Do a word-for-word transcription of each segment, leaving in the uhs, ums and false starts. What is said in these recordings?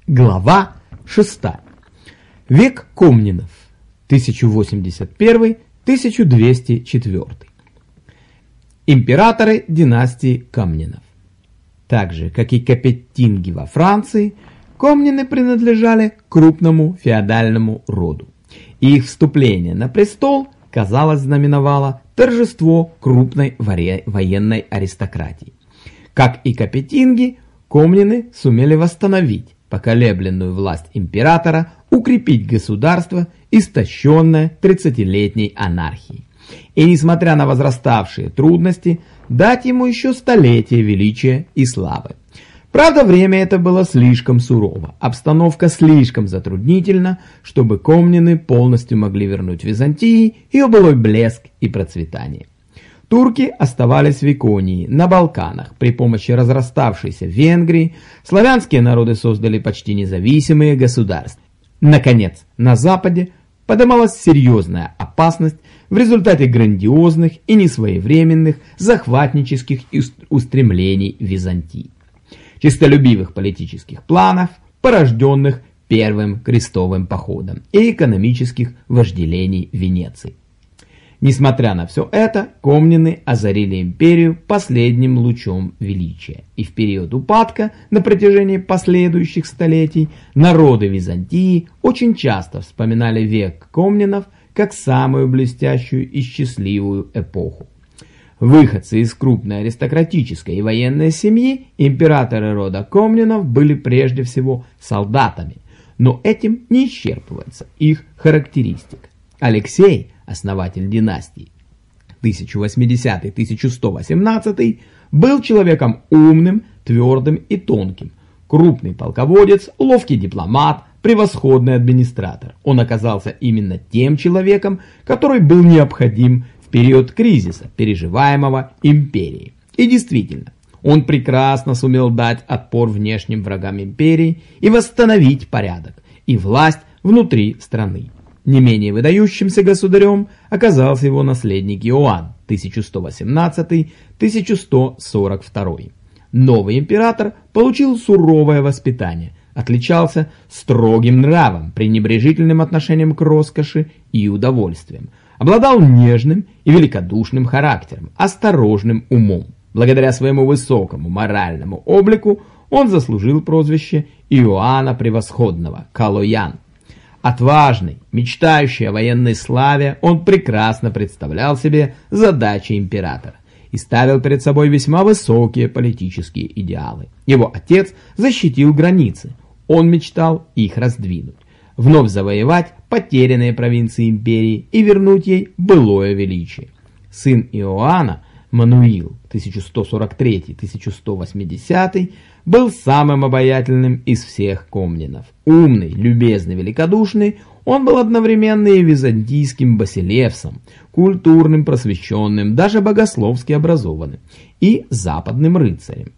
Глава шестая. Век Комнинов. тысяча восемьдесят первый — тысяча двести четвёртый. Императоры династии Комнинов. Так же, как и капетинги во Франции, Комнины принадлежали к крупному феодальному роду. И их вступление на престол, казалось, знаменовало торжество крупной военной аристократии. Как и капетинги, Комнины сумели восстановить поколебленную власть императора, укрепить государство, истощенное тридцатилетней анархией. И, несмотря на возраставшие трудности, дать ему еще столетие величия и славы. Правда, время это было слишком сурово, обстановка слишком затруднительна, чтобы Комнины полностью могли вернуть Византии ее былой блеск и процветание. Турки оставались в Иконии, на Балканах. При помощи разраставшейся Венгрии славянские народы создали почти независимые государства. Наконец, на Западе подымалась серьезная опасность в результате грандиозных и несвоевременных захватнических устремлений Византии, честолюбивых политических планов, порожденных Первым крестовым походом, и экономических вожделений Венеции. Несмотря на все это, Комнины озарили империю последним лучом величия, и в период упадка на протяжении последующих столетий народы Византии очень часто вспоминали век Комнинов как самую блестящую и счастливую эпоху. Выходцы из крупной аристократической и военной семьи, императоры рода Комнинов были прежде всего солдатами, но этим не исчерпывается их характеристика. Алексей, основатель династии, тысяча восьмидесятый — тысяча сто восемнадцатый, был человеком умным, твердым и тонким, крупный полководец, ловкий дипломат, превосходный администратор. Он оказался именно тем человеком, который был необходим в период кризиса, переживаемого империей. И действительно, он прекрасно сумел дать отпор внешним врагам империи и восстановить порядок и власть внутри страны. Не менее выдающимся государем оказался его наследник Иоанн, тысяча сто восемнадцатый — тысяча сто сорок второй. Новый император получил суровое воспитание, отличался строгим нравом, пренебрежительным отношением к роскоши и удовольствиям, обладал нежным и великодушным характером, осторожным умом. Благодаря своему высокому моральному облику он заслужил прозвище Иоанна Превосходного, Калоян. Отважный, мечтающий о военной славе, он прекрасно представлял себе задачи императора и ставил перед собой весьма высокие политические идеалы. Его отец защитил границы, он мечтал их раздвинуть, вновь завоевать потерянные провинции империи и вернуть ей былое величие. Сын Иоанна, Мануил, тысяча сто сорок третий — тысяча сто восьмидесятый, был самым обаятельным из всех Комнинов. Умный, любезный, великодушный, он был одновременно и византийским Басилевсом, культурным, просвещенным, даже богословски образованным, и западным рыцарем.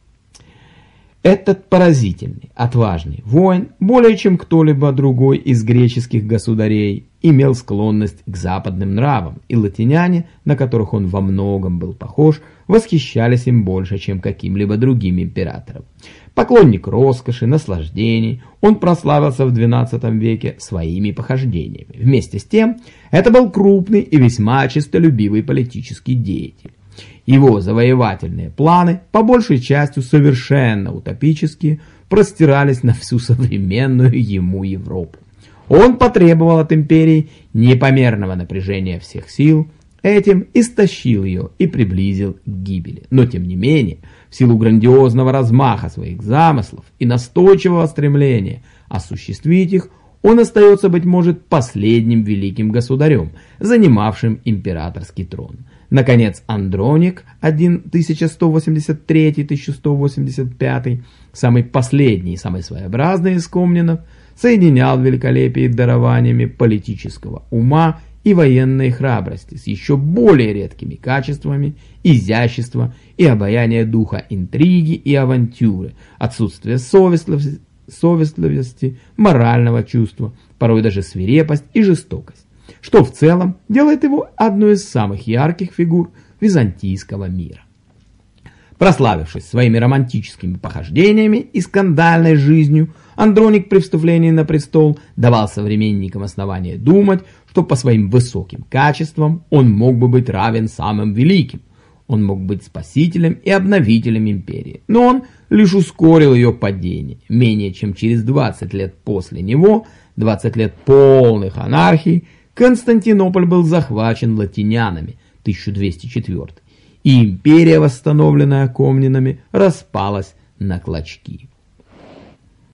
Этот поразительный, отважный воин, более чем кто-либо другой из греческих государей, имел склонность к западным нравам, и латиняне, на которых он во многом был похож, восхищались им больше, чем каким-либо другим императором. Поклонник роскоши, наслаждений, он прославился в двенадцатом веке своими похождениями. Вместе с тем, это был крупный и весьма честолюбивый политический деятель. Его завоевательные планы, по большей части совершенно утопические, простирались на всю современную ему Европу. Он потребовал от империи непомерного напряжения всех сил, этим истощил ее и приблизил к гибели. Но тем не менее, в силу грандиозного размаха своих замыслов и настойчивого стремления осуществить их, он остается, быть может, последним великим государем, занимавшим императорский трон. Наконец, Андроник, тысяча сто восемьдесят третий — тысяча сто восемьдесят пятый, самый последний и самый своеобразный из Комнинов, соединял в великолепии дарованиями политического ума и военной храбрости с еще более редкими качествами изящества и обаяния духа интриги и авантюры, отсутствие совестливости, совестливости, морального чувства, порой даже свирепость и жестокость, что в целом делает его одной из самых ярких фигур византийского мира. Прославившись своими романтическими похождениями и скандальной жизнью, Андроник при вступлении на престол давал современникам основание думать, что по своим высоким качествам он мог бы быть равен самым великим. Он мог быть спасителем и обновителем империи, но он лишь ускорил ее падение. Менее чем через двадцать лет после него, двадцать лет полных анархий, Константинополь был захвачен латинянами, тысяча двести четвёртый, и империя, восстановленная Комнинами, распалась на клочки.